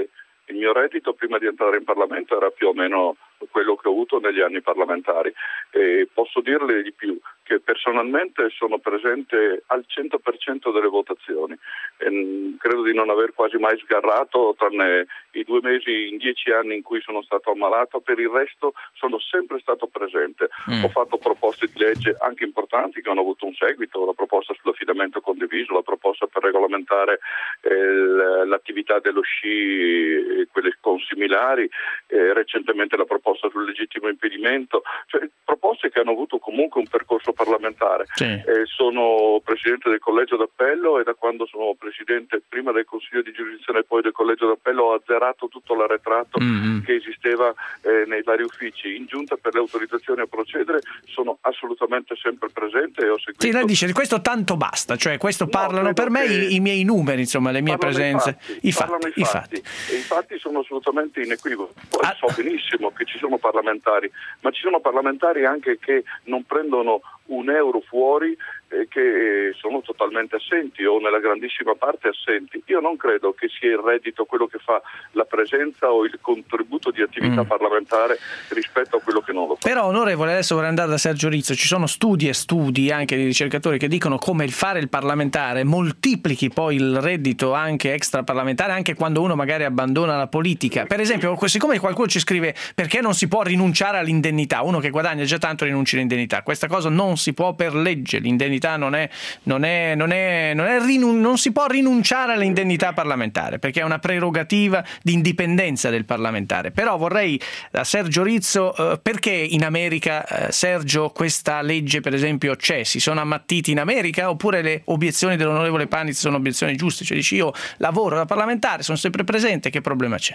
il mio reddito prima di entrare in Parlamento era più o meno quello che ho avuto negli anni parlamentari, e posso dirle di più, che personalmente sono presente al cento per cento delle votazioni e credo di non aver quasi mai sgarrato, tranne i due mesi in dieci anni in cui sono stato ammalato. Per il resto sono sempre stato presente. Mm. Ho fatto proposte di legge anche importanti che hanno avuto un seguito, la proposta sull'affidamento condiviso, la proposta per regolamentare eh, l'attività dello sci, quelle consimilari, eh, recentemente la proposta sul legittimo impedimento, cioè proposte che hanno avuto comunque un percorso parlamentare. Sì. Eh, sono presidente del collegio d'appello e da quando sono presidente prima del consiglio di giurisdizione e poi del collegio d'appello ho azzerato tutto l'arretrato mm-hmm. che esisteva eh, nei vari uffici. In giunta per le autorizzazioni a procedere sono assolutamente sempre presente e ho seguito. Sì, lei dice questo tanto basta, cioè questo no, parlano per me i, i miei numeri, insomma, le mie presenze, i fatti, i fatti. I fatti. E i fatti sono assolutamente inequivoci. Poi ah. so benissimo che ci sono parlamentari, ma ci sono parlamentari anche che non prendono un euro fuori e che sono totalmente assenti o nella grandissima parte assenti. Io non credo che sia il reddito quello che fa la presenza o il contributo di attività mm. parlamentare rispetto a quello che non lo fa. Però, onorevole, adesso vorrei andare da Sergio Rizzo. Ci sono studi e studi anche di ricercatori che dicono come il fare il parlamentare moltiplichi poi il reddito anche extraparlamentare, anche quando uno magari abbandona la politica. Per esempio, siccome qualcuno ci scrive perché non si può rinunciare all'indennità, uno che guadagna già tanto rinuncia all'indennità, questa cosa non si può per legge, l'indennità non è non è non è non è rinun- non si può rinunciare all'indennità parlamentare perché è una prerogativa di indipendenza del parlamentare. Però vorrei da Sergio Rizzo eh, perché in America eh, Sergio questa legge per esempio c'è, si sono ammattiti in America, oppure le obiezioni dell'onorevole Paniz sono obiezioni giuste, cioè dici io lavoro da parlamentare, sono sempre presente, che problema c'è?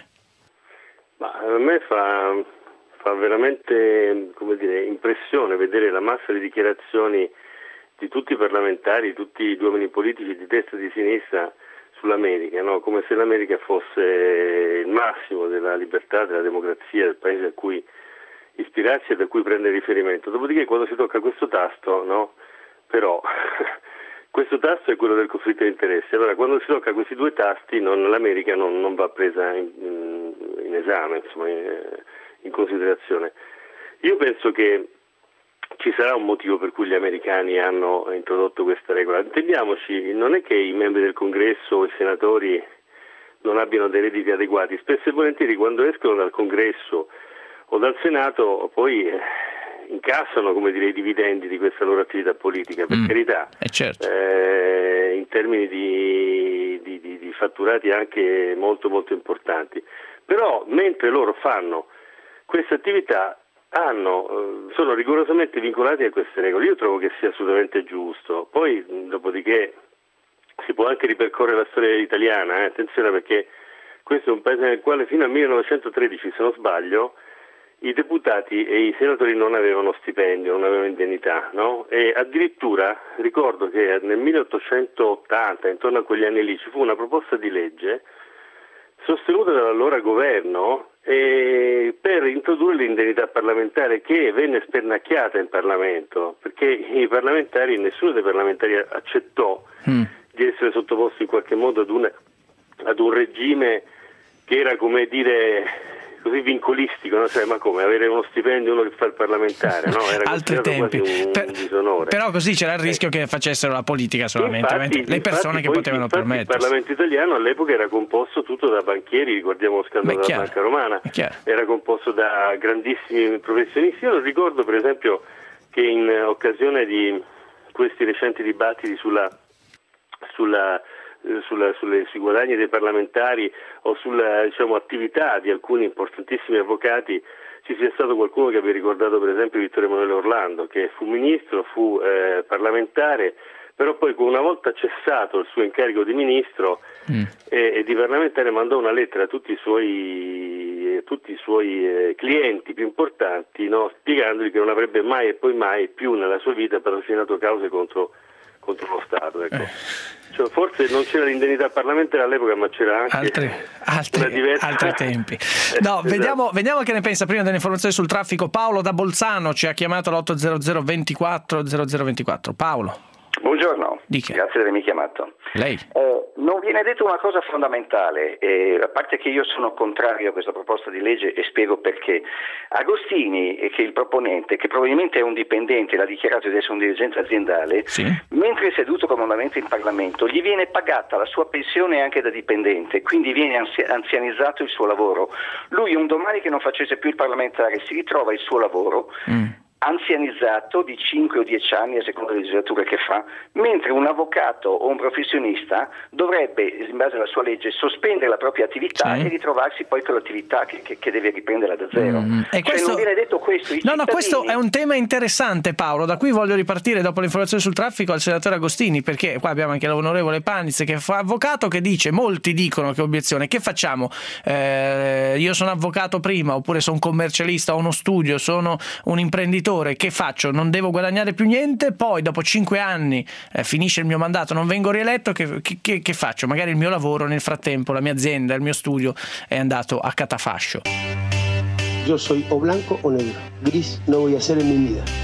Ma a me fa fa veramente, come dire, impressione vedere la massa di dichiarazioni di tutti i parlamentari, tutti gli uomini politici di destra e di sinistra sull'America, no? Come se l'America fosse il massimo della libertà, della democrazia, del paese a cui ispirarsi e da cui prendere riferimento. Dopodiché quando si tocca questo tasto, no? Però questo tasto è quello del conflitto di interessi. Allora quando si tocca questi due tasti non, l'America non, non va presa in, in, in esame, insomma, in, in considerazione. Io penso che ci sarà un motivo per cui gli americani hanno introdotto questa regola. Intendiamoci, non è che i membri del Congresso o i senatori non abbiano dei redditi adeguati, spesso e volentieri quando escono dal Congresso o dal Senato poi eh, incassano, come dire, i dividendi di questa loro attività politica, per mm, carità, eh certo. eh, in termini di, di, di, di fatturati anche molto molto importanti. Però mentre loro fanno questa attività hanno, sono rigorosamente vincolati a queste regole. Io trovo che sia assolutamente giusto. Poi dopodiché si può anche ripercorrere la storia italiana, eh? Attenzione, perché questo è un paese nel quale fino al millenovecentotredici, se non sbaglio, i deputati e i senatori non avevano stipendio, non avevano indennità, no? E addirittura ricordo che nel milleottocentottanta, intorno a quegli anni lì, ci fu una proposta di legge sostenuta dall'allora governo eh, per introdurre l'indennità parlamentare, che venne spernacchiata in Parlamento, perché i parlamentari, nessuno dei parlamentari accettò mm. di essere sottoposti in qualche modo ad un, ad un regime che era, come dire, così vincolistico, no? Cioè, ma come avere uno stipendio, uno che fa il parlamentare, no? Era altri tempi. Un, per, un disonore. Però così c'era il rischio eh. che facessero la politica solamente, infatti, le persone che poi, potevano permettersi. Il Parlamento italiano all'epoca era composto tutto da banchieri, ricordiamo lo scandalo della Banca Romana, era composto da grandissimi professionisti. Io ricordo per esempio che in occasione di questi recenti dibattiti sulla sulla Sulla, sulle, sui guadagni dei parlamentari o sulla, diciamo, attività di alcuni importantissimi avvocati, ci sia stato qualcuno che abbia ricordato per esempio Vittorio Emanuele Orlando, che fu ministro, fu eh, parlamentare, però poi una volta cessato il suo incarico di ministro mm. e, e di parlamentare mandò una lettera a tutti i suoi, eh, tutti i suoi eh, clienti più importanti, no, spiegandogli che non avrebbe mai e poi mai più nella sua vita patrocinato cause contro, contro lo Stato, ecco. Eh. Cioè, forse non c'era l'indennità parlamentare all'epoca, ma c'era anche altri, altri, diversa... altri tempi. No, esatto. vediamo, vediamo che ne pensa prima delle informazioni sul traffico. Paolo da Bolzano ci ha chiamato all'otto zero zero ventiquattro zero zero ventiquattro. Paolo. Buongiorno, Dica. Grazie di avermi chiamato. Lei? Eh, non viene detto una cosa fondamentale, eh, a parte che io sono contrario a questa proposta di legge e spiego perché. Agostini, eh, che è il proponente, che probabilmente è un dipendente, l'ha dichiarato di essere un dirigente aziendale, sì. mentre è seduto comodamente in Parlamento gli viene pagata la sua pensione anche da dipendente, quindi viene anzi- anzianizzato il suo lavoro. Lui un domani che non facesse più il parlamentare si ritrova il suo lavoro, mm. anzianizzato di cinque o dieci anni a seconda delle legislature che fa, mentre un avvocato o un professionista dovrebbe, in base alla sua legge, sospendere la propria attività sì. e ritrovarsi poi con l'attività che, che, che deve riprenderla da zero. Mm. E cioè questo... non viene detto questo. I no, cittadini... no, questo è un tema interessante, Paolo. Da qui voglio ripartire dopo l'informazione sul traffico al senatore Agostini, perché qua abbiamo anche l'onorevole Panizzi che fa avvocato, che dice, molti dicono che obiezione, che facciamo? Eh, io sono avvocato prima, oppure sono commercialista, ho uno studio, sono un imprenditore, che faccio? Non devo guadagnare più niente, poi dopo cinque anni eh, finisce il mio mandato, non vengo rieletto, che, che, che faccio? Magari il mio lavoro nel frattempo, la mia azienda, il mio studio è andato a catafascio. Yo soy o blanco o negro, gris no voy a hacer en mi vida.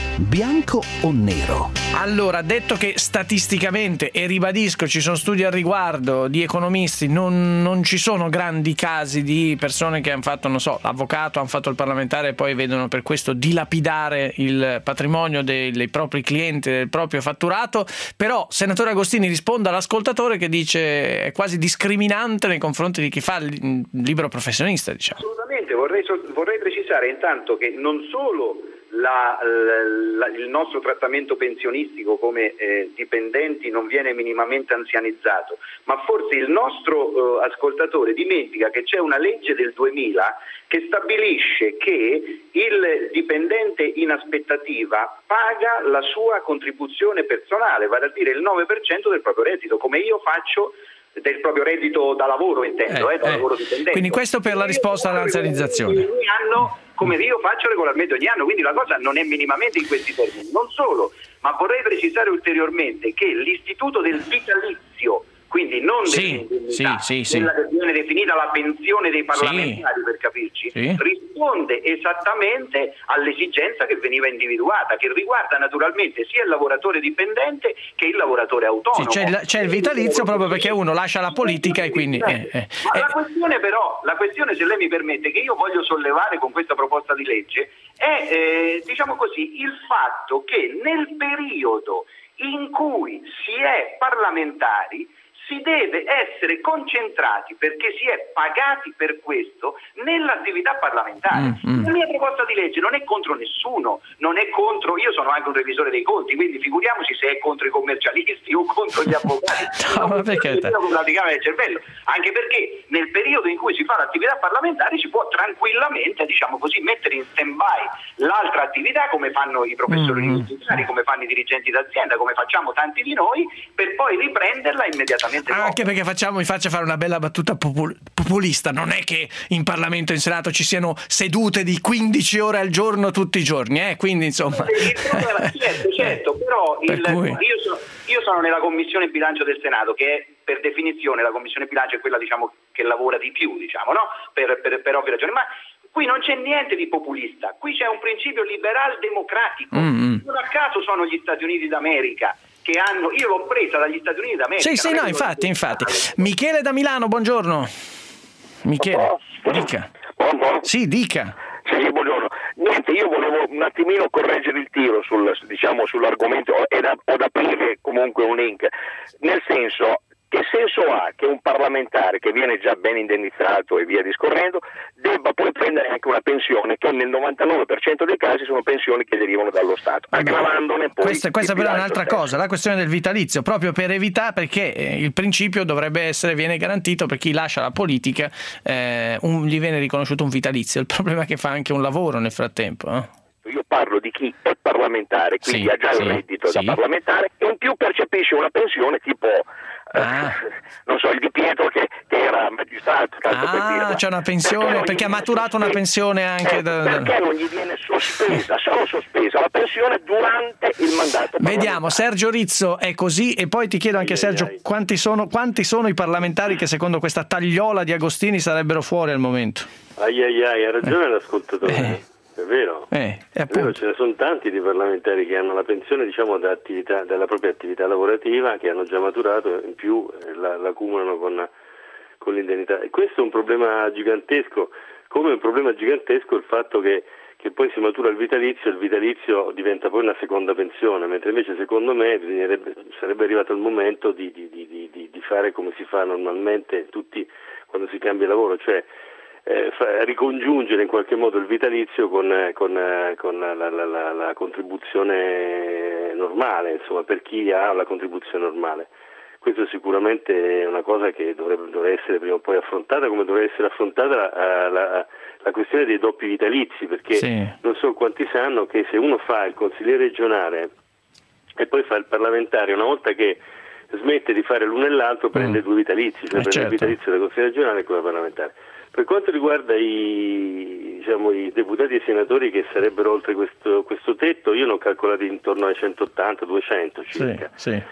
Bianco o nero? Allora, detto che statisticamente, e ribadisco, ci sono studi al riguardo di economisti, non, non ci sono grandi casi di persone che hanno fatto, non so, l'avvocato, hanno fatto il parlamentare e poi vedono per questo dilapidare il patrimonio dei, dei propri clienti, del proprio fatturato. Però, senatore Agostini, risponda all'ascoltatore che dice è quasi discriminante nei confronti di chi fa il libero professionista, diciamo. Assolutamente, vorrei, vorrei precisare intanto che non solo La, la, il nostro trattamento pensionistico come eh, dipendenti non viene minimamente anzianizzato, ma forse il nostro eh, ascoltatore dimentica che c'è una legge del duemila che stabilisce che il dipendente in aspettativa paga la sua contribuzione personale, vale a dire il nove per cento del proprio reddito, come io faccio del proprio reddito da lavoro, intendo, eh, eh, da eh. lavoro dipendente. Quindi questo per la risposta all'anzianizzazione. Ogni anno, come io faccio regolarmente ogni anno, quindi la cosa non è minimamente in questi termini. Non solo, ma vorrei precisare ulteriormente che l'istituto del vitalizio, quindi non sì, dell'indennità, sì, sì, quella che viene definita la pensione dei parlamentari, sì, per capirci, sì, risponde esattamente all'esigenza che veniva individuata, che riguarda naturalmente sia il lavoratore dipendente che il lavoratore autonomo. Sì, c'è, il, c'è il vitalizio proprio perché uno lascia la politica e quindi... Eh, eh, Ma eh. la questione però, la questione, se lei mi permette, che io voglio sollevare con questa proposta di legge è, eh, diciamo così, il fatto che nel periodo in cui si è parlamentari si deve essere concentrati, perché si è pagati per questo, nell'attività parlamentare. Mm, mm. La mia proposta di legge non è contro nessuno, non è contro, io sono anche un revisore dei conti, quindi figuriamoci se è contro i commercialisti o contro gli avvocati. No, ma perché te? Con la ricava del cervello, anche perché nel periodo in cui si fa l'attività parlamentare si può tranquillamente, diciamo così, mettere in stand-by l'altra attività, come fanno i professori mm. universitari, come fanno i dirigenti d'azienda, come facciamo tanti di noi, per poi riprenderla immediatamente. Anche perché facciamo, mi faccia fare una bella battuta popul- populista, non è che in Parlamento e in Senato ci siano sedute di quindici ore al giorno tutti i giorni, eh? Quindi insomma... certo, certo, però per il, cui... io, sono, io sono nella Commissione Bilancio del Senato, che è per definizione la Commissione Bilancio è quella, diciamo, che lavora di più, diciamo, no? Per, per, per ovvie ragioni, ma qui non c'è niente di populista, qui c'è un principio liberal democratico, mm-hmm. non a caso sono gli Stati Uniti d'America che hanno, io l'ho presa dagli Stati Uniti d'America. Sì, sì, no, infatti, infatti. Michele da Milano, buongiorno. Michele, dica. Buongiorno. Sì, dica. Sì, buongiorno. Niente, io volevo un attimino correggere il tiro sul, diciamo, sull'argomento ed ad aprire comunque un link, nel senso, che senso ha che un parlamentare che viene già ben indennizzato e via discorrendo debba poi prendere anche una pensione che nel novantanove per cento dei casi sono pensioni che derivano dallo Stato, aggravandone poi questa, questa però è un'altra stesso. cosa, la questione del vitalizio, proprio per evitare, perché eh, il principio dovrebbe essere, viene garantito per chi lascia la politica, eh, un, gli viene riconosciuto un vitalizio, il problema è che fa anche un lavoro nel frattempo, eh? Io parlo di chi è parlamentare, quindi sì, ha già sì, il reddito sì. da parlamentare e in più percepisce una pensione tipo ah. non so, il Di Pietro che, che era magistrato, tanto ah, per dire, c'è una pensione perché, perché ha maturato una pensione anche eh, da... perché non gli viene sospesa, solo sospesa la pensione durante il mandato. Vediamo, Sergio Rizzo è così, e poi ti chiedo anche, ai, Sergio, ai. quanti sono quanti sono i parlamentari che secondo questa tagliola di Agostini sarebbero fuori al momento? Ai ai ai, ha ragione eh. l'ascoltatore. Eh. È vero, eh, è vero, ce ne sono tanti di parlamentari che hanno la pensione, diciamo, da attività, dalla propria attività lavorativa, che hanno già maturato, in più la, la accumulano con, con l'indennità. E questo è un problema gigantesco, come è un problema gigantesco il fatto che, che poi si matura il vitalizio, il vitalizio diventa poi una seconda pensione, mentre invece secondo me sarebbe arrivato il momento di, di, di, di, di fare come si fa normalmente tutti quando si cambia lavoro, cioè Eh, fa, ricongiungere in qualche modo il vitalizio con, con, con la, la, la, la contribuzione normale, insomma, per chi ha la contribuzione normale. Questo sicuramente è una cosa che dovrebbe, dovrebbe essere prima o poi affrontata, come dovrebbe essere affrontata la, la, la questione dei doppi vitalizi, perché sì. Non so quanti sanno che se uno fa il consigliere regionale e poi fa il parlamentare, una volta che smette di fare l'uno e l'altro prende mm. due vitalizi, cioè eh prende certo. il vitalizio del consigliere regionale e quello parlamentare. Per quanto riguarda i, diciamo, i deputati e i senatori che sarebbero oltre questo, questo tetto, io ne ho calcolati intorno ai centottanta duecento circa. Sì, sì.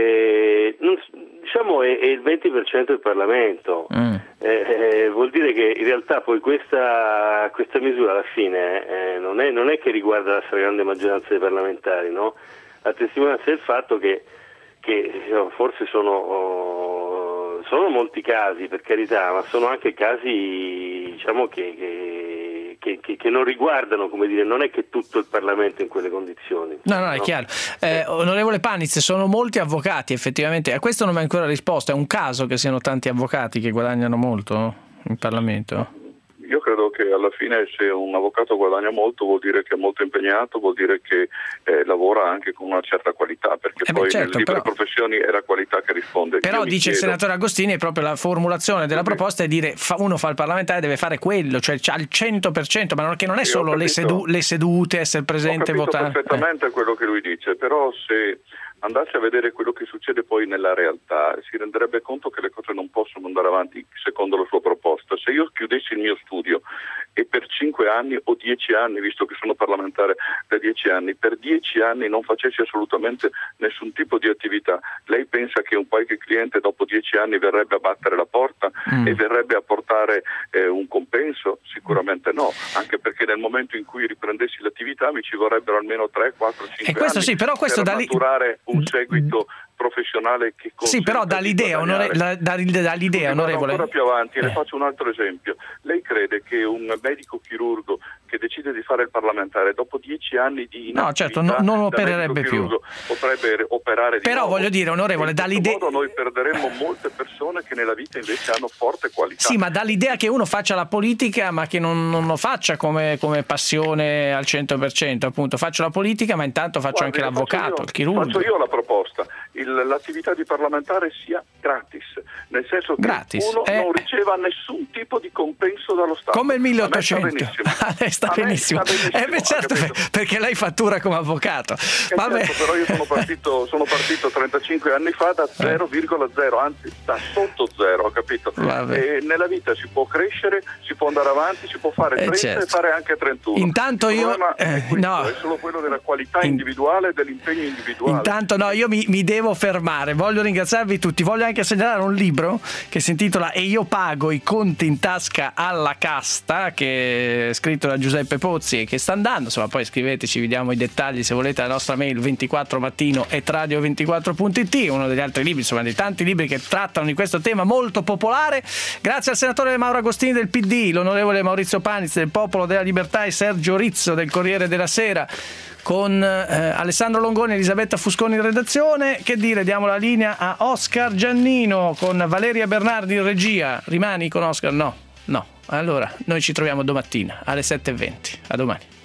Eh, non, diciamo è, è il venti per cento del Parlamento. Mm. Eh, eh, vuol dire che in realtà poi questa, questa misura alla fine eh, non, è, non è che riguarda la stragrande maggioranza dei parlamentari, no? A testimonianza del fatto che, che diciamo, forse sono... Oh, sono molti casi, per carità, ma sono anche casi, diciamo, che, che, che, che non riguardano, come dire, non è che tutto il Parlamento è in quelle condizioni. No, no, no? È chiaro. Eh, onorevole Panizze, sono molti avvocati, effettivamente. A questo non mi ha ancora risposto. È un caso che siano tanti avvocati che guadagnano molto in Parlamento? Io credo che alla fine se un avvocato guadagna molto vuol dire che è molto impegnato, vuol dire che eh, lavora anche con una certa qualità, perché eh poi beh, certo, nelle libere però, professioni è la qualità che risponde. Però Io dice chiedo, il senatore Agostini, è proprio la formulazione della proposta è dire fa, uno fa il parlamentare deve fare quello, cioè al cento per cento, ma non, che non è solo le, sedu- le sedute, essere presente e votare. Ho capito perfettamente eh. quello che lui dice, però se andasse a vedere quello che succede poi nella realtà si renderebbe conto che le cose non possono andare avanti secondo la sua proposta. Se io chiudessi il mio studio e per cinque anni o dieci anni, visto che sono parlamentare da dieci anni, per dieci anni non facessi assolutamente nessun tipo di attività, lei pensa che un qualche cliente dopo dieci anni verrebbe a battere la porta mm. e verrebbe a portare eh, un compenso? Sicuramente no, anche perché nel momento in cui riprendessi l'attività mi ci vorrebbero almeno tre, quattro, cinque e questo anni sì, però questo per da maturare un seguito professionale che sì, però dall'idea, onore, da, da, dall'idea onorevole. Ancora più avanti, eh. le faccio un altro esempio. Lei crede che un medico chirurgo che decide di fare il parlamentare dopo dieci anni di no, certo, no, non opererebbe più, potrebbe operare di però nuovo. Voglio dire, onorevole, in dall'idea modo noi perderemmo molte persone che nella vita invece hanno forte qualità. Sì, ma dall'idea che uno faccia la politica ma che non, non lo faccia come, come passione al cento per cento, appunto faccio la politica ma intanto faccio Guardi, anche l'avvocato, io, il chirurgo. Faccio io la proposta, il, l'attività di parlamentare sia gratis, nel senso che gratis. uno eh... non riceva nessun tipo di compenso dallo Stato. Come il milleottocento. A me sta benissimo. A lei sta benissimo. Eh beh, certo, perché lei fattura come avvocato. Eh Vabbè. certo, però io sono partito, sono partito trentacinque anni fa da zero virgola zero, anzi da sotto zero, ho capito? Vabbè. E nella vita si può crescere, si può andare avanti, si può fare trenta eh certo. e fare anche trentuno. Intanto il io è, questo, no. è solo quello della qualità individuale e dell'impegno individuale. Intanto no, io mi, mi devo fermare. Voglio ringraziarvi tutti. Voglio anche segnalare un libro che si intitola E io pago i conti in tasca alla casta, che è scritto da Giuseppe Pozzi e che sta andando, insomma, poi scriveteci, vi diamo i dettagli se volete alla nostra mail ventiquattro mattino et radio ventiquattro punto it, uno degli altri libri, insomma, di tanti libri che trattano di questo tema molto popolare. Grazie al senatore Mauro Agostini del P D, l'onorevole Maurizio Panizze del Popolo della Libertà e Sergio Rizzo del Corriere della Sera, con eh, Alessandro Longoni e Elisabetta Fusconi in redazione. Che dire, diamo la linea a Oscar Giannino con Valeria Bernardi in regia. Rimani con Oscar? No, no. Allora, noi ci troviamo domattina alle sette e venti. A domani.